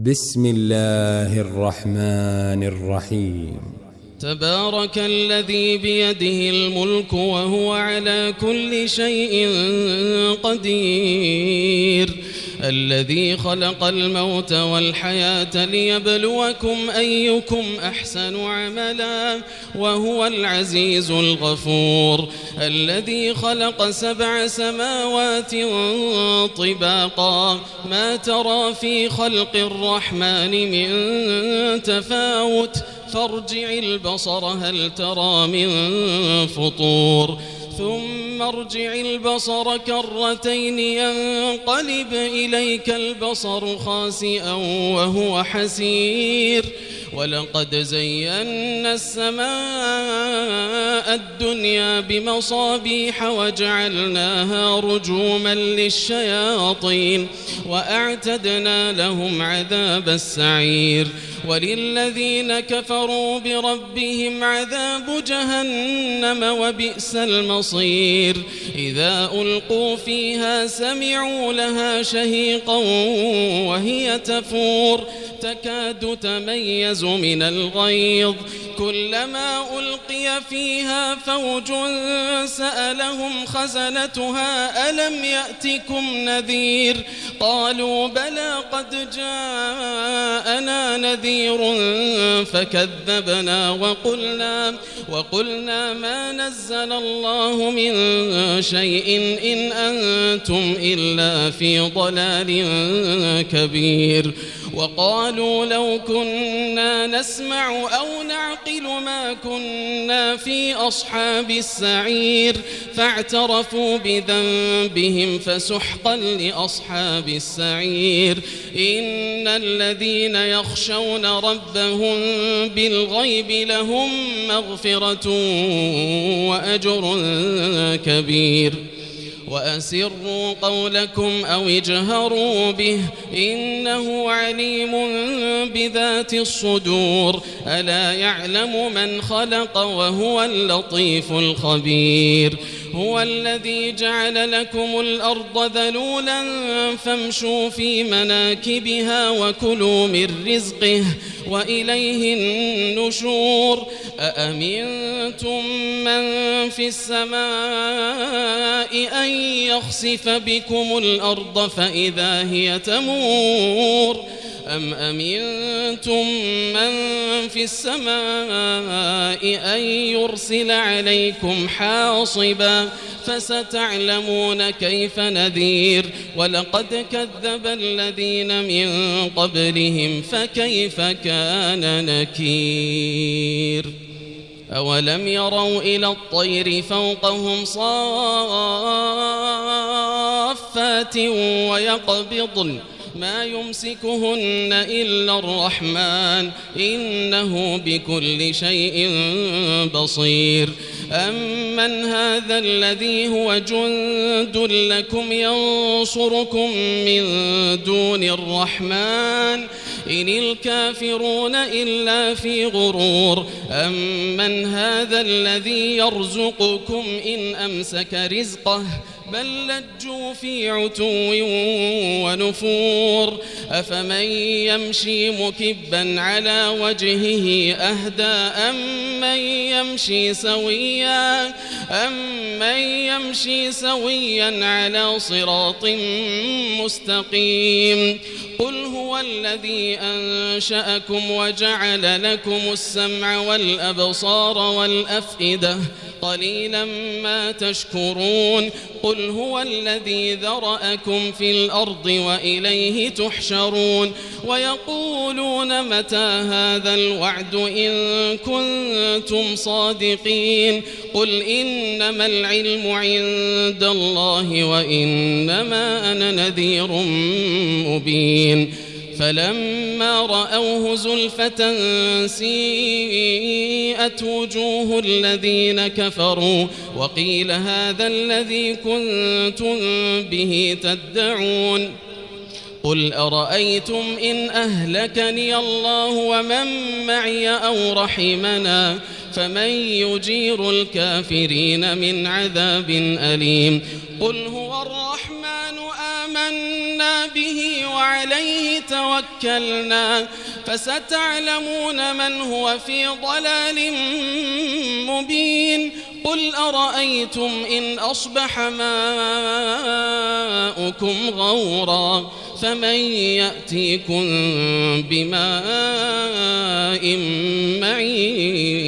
بسم الله الرحمن الرحيم. تبارك الذي بيده الملك وهو على كل شيء قدير، الذي خلق الموت والحياة ليبلوكم أيكم أحسن عملا وهو العزيز الغفور، الذي خلق 7 سماوات طباقا ما ترى في خلق الرحمن من تفاوت فارجع البصر هل ترى من فطور ثم ارجع البصر كرتين ينقلب إليك البصر خاسئا وهو حسير، ولقد زينا السماء الدنيا بمصابيح وجعلناها رجوما للشياطين وأعتدنا لهم عذاب السعير، وللذين كفروا بربهم عذاب جهنم وبئس المصير، إذا ألقوا فيها سمعوا لها شهيقا وهي تفور تكاد تميز من الغيظ، كلما ألقي فيها فوج سألهم خزنتها ألم يأتكم نذير، قالوا بلى قد جاءنا نذير فكذبنا وقلنا ما نزل الله من شيء إن أنتم إلا في ضلال كبير، وقالوا لو كنا نسمع أو نعقل ما كنا في أصحاب السعير، فاعترفوا بذنبهم فسحقا لأصحاب السعير، إن الذين يخشون ربهم بالغيب لهم مغفرة وأجر كبير، وأسروا قولكم أو اجهروا به إنه عليم بذات الصدور، ألا يعلم من خلق وهو اللطيف الخبير، هو الذي جعل لكم الأرض ذلولا فامشوا في مناكبها وكلوا من رزقه وإليه النشور، أأمنتم من في السماء أن يخسف بكم الأرض فإذا هي تمور، أم أمنتم من في السماء أن يرسل عليكم حاصبا فستعلمون كيف نذير، ولقد كذب الذين من قبلهم فكيف كان نكير، أولم يروا إلى الطير فوقهم صافات ويقبضن ما يمسكهن إلا الرحمن إنه بكل شيء بصير، أمن هذا الذي هو جند لكم ينصركم من دون الرحمن إن الكافرون إلا في غرور، أمن هذا الذي يرزقكم إن أمسك رزقه بل لجوا في عتو ونفور، أفمن يمشي مكبا على وجهه أهدى أمن يمشي سويا على صراط مستقيم، قل هو الذي أنشأكم وجعل لكم السمع والأبصار والأفئدة قليلا ما تشكرون، قل هو الذي ذرأكم في الأرض وإليه تحشرون، ويقولون متى هذا الوعد إن كنتم صادقين، قل إنما العلم عند الله وإنما أنا نذير مبين، فلما رأوه زلفة سيئت وجوه الذين كفروا وقيل هذا الذي كنتم به تدعون، قل أرأيتم إن أهلكني الله ومن معي أو رحمنا فمن يجير الكافرين من عذاب أليم، قل هو الرحمن آمنا به وعليه توكلنا فستعلمون من هو في ضلال مبين قل أرأيتم إن أصبح ماؤكم غورا فمن يأتيكم بماء معين